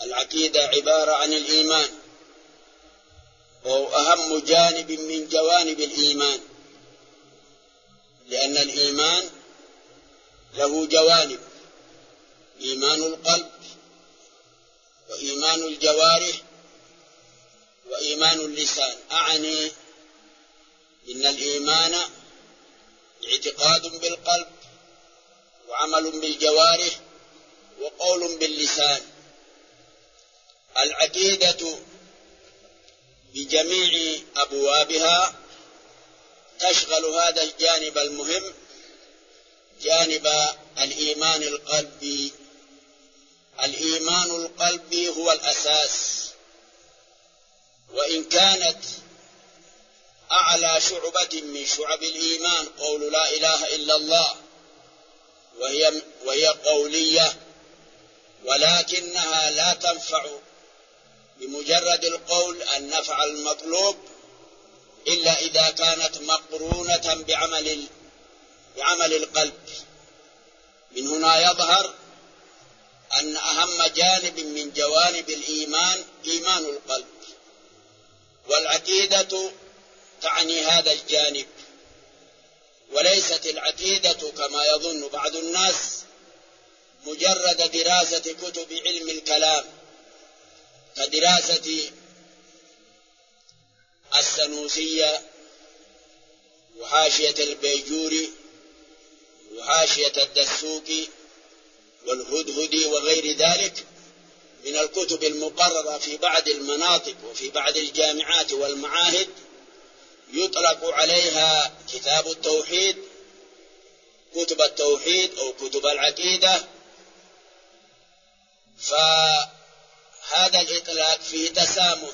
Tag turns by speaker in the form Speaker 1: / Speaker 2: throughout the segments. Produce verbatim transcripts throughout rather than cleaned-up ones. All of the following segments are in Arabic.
Speaker 1: العقيدة عبارة عن الإيمان، وهو أهم جانب من جوانب الإيمان، لأن الإيمان له جوانب: إيمان القلب، وإيمان الجوارح، وإيمان اللسان. أعني إن الإيمان اعتقاد بالقلب، وعمل بالجوارح، وقول باللسان. العقيدة بجميع أبوابها تشغل هذا الجانب المهم، جانب الإيمان القلبي. الإيمان القلبي هو الأساس، وإن كانت أعلى شعبة من شعب الإيمان قول لا إله إلا الله، وهي, وهي قولية، ولكنها لا تنفع بمجرد القول النفع المطلوب إلا إذا كانت مقرونة بعمل بعمل القلب. من هنا يظهر أن أهم جانب من جوانب الإيمان إيمان القلب، والعقيدة تعني هذا الجانب. وليست العقيدة كما يظن بعض الناس مجرد دراسة كتب علم الكلام، كدراسة السنوسية وحاشية البيجوري وحاشية الدسوقي والهدهدي وغير ذلك من الكتب المقررة في بعض المناطق وفي بعض الجامعات والمعاهد، يطلق عليها كتاب التوحيد، كتب التوحيد أو كتب العقيدة. فهذا الإطلاق فيه تسامح،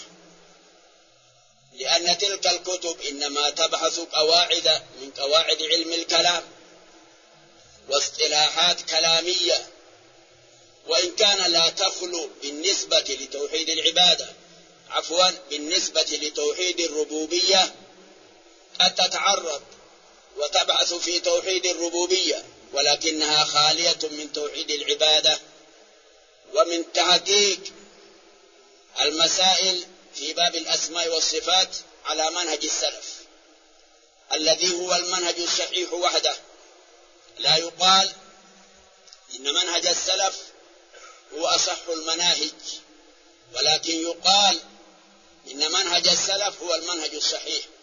Speaker 1: لأن تلك الكتب إنما تبحث قواعد من قواعد علم الكلام واصطلاحات كلامية، وإن كان لا تخلو بالنسبة لتوحيد العبادة عفوا بالنسبة لتوحيد الربوبية قد تتعرض وتبحث في توحيد الربوبية، ولكنها خالية من توحيد العبادة ومن تحقيق المسائل في باب الأسماء والصفات على منهج السلف الذي هو المنهج الصحيح وحده. لا يقال إن منهج السلف هو أصح المناهج، ولكن يقال إن منهج السلف هو المنهج الصحيح.